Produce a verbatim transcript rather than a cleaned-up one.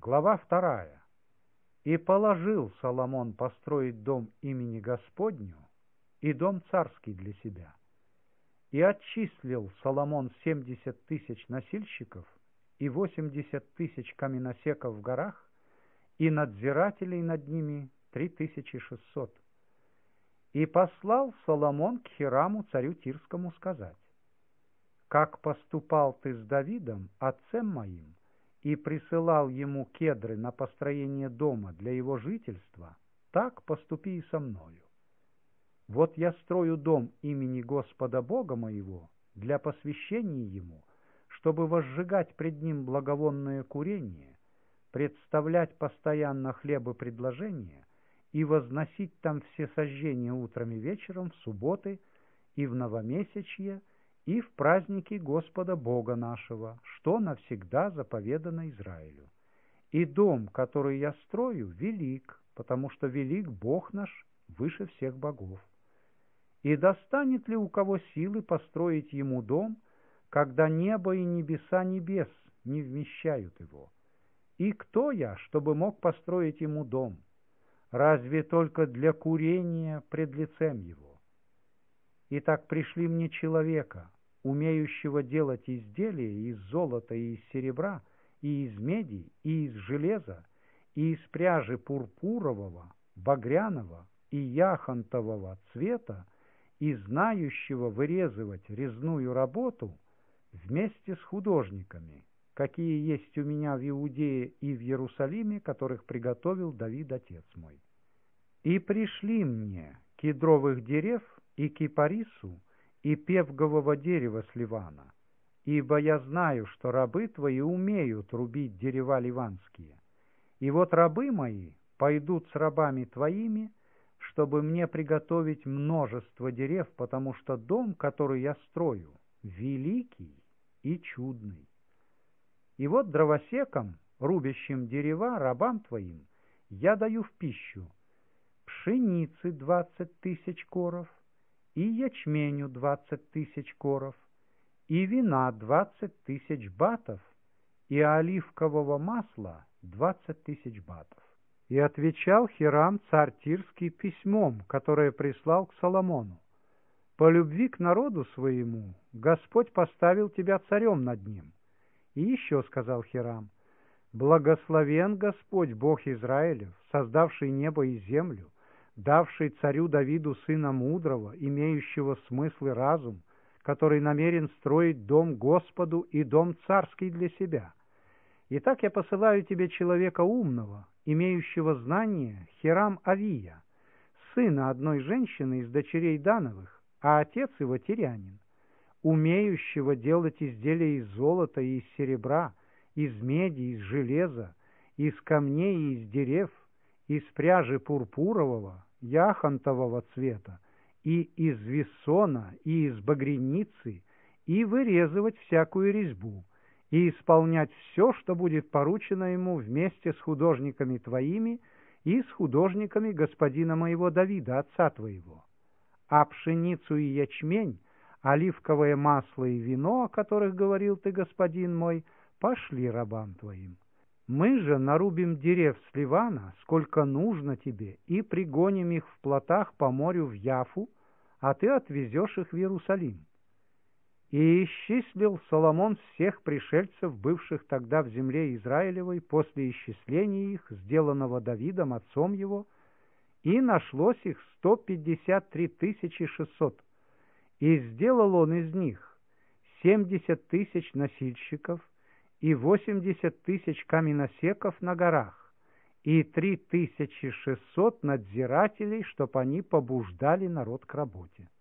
Глава вторая. «И положил Соломон построить дом имени Господню и дом царский для себя. И отчислил Соломон семьдесят тысяч носильщиков и восемьдесят тысяч каменосеков в горах, и надзирателей над ними три тысячи шестьсот. И послал Соломон к Хираму, царю Тирскому, сказать: как поступал ты с Давидом, отцем моим, и присылал ему кедры на построение дома для его жительства, так поступи и со мною. Вот я строю дом имени Господа Бога моего для посвящения ему, чтобы возжигать пред ним благовонное курение, представлять постоянно хлебопредложения и возносить там все сожжения утром и вечером, в субботы и в новомесячье, и в праздники Господа Бога нашего, что навсегда заповедано Израилю. И дом, который я строю, велик, потому что велик Бог наш выше всех богов. И достанет ли у кого силы построить ему дом, когда небо и небеса небес не вмещают его? И кто я, чтобы мог построить ему дом? Разве только для курения пред лицем его? Итак, пришли мне человека, умеющего делать изделия из золота и из серебра, и из меди, и из железа, и из пряжи пурпурового, багряного и яхонтового цвета, и знающего вырезывать резную работу вместе с художниками, какие есть у меня в Иудее и в Иерусалиме, которых приготовил Давид, отец мой. И пришли мне кедровых дерев и кипарису, и певгового дерева с Ливана, ибо я знаю, что рабы твои умеют рубить дерева ливанские. И вот рабы мои пойдут с рабами твоими, чтобы мне приготовить множество дерев, потому что дом, который я строю, великий и чудный. И вот дровосекам, рубящим дерева, рабам твоим, я даю в пищу пшеницы двадцать тысяч коров, и ячменю двадцать тысяч коров, и вина двадцать тысяч батов, и оливкового масла двадцать тысяч батов. И отвечал Хирам, царь Тирский, письмом, которое прислал к Соломону: по любви к народу своему Господь поставил тебя царем над ним. И еще сказал Хирам: благословен Господь Бог Израилев, создавший небо и землю, давший царю Давиду сына мудрого, имеющего смысл и разум, который намерен строить дом Господу и дом царский для себя. Итак, я посылаю тебе человека умного, имеющего знание, Хирам Авия, сына одной женщины из дочерей Дановых, а отец его тирянин, умеющего делать изделия из золота и из серебра, из меди, из железа, из камней и из дерев, из пряжи пурпурового, яхонтового цвета, и из вессона, и из багряницы, и вырезывать всякую резьбу, и исполнять все, что будет поручено ему вместе с художниками твоими и с художниками господина моего Давида, отца твоего. А пшеницу и ячмень, оливковое масло и вино, о которых говорил ты, господин мой, пошли рабам твоим. Мы же нарубим дерев с Ливана, сколько нужно тебе, и пригоним их в плотах по морю в Яфу, а ты отвезешь их в Иерусалим. И исчислил Соломон всех пришельцев, бывших тогда в земле Израилевой, после исчисления их, сделанного Давидом, отцом его, и нашлось их сто пятьдесят три тысячи шестьсот. И сделал он из них семьдесят тысяч носильщиков, и восемьдесят тысяч каменосеков на горах, и три тысячи шестьсот надзирателей, чтоб они побуждали народ к работе.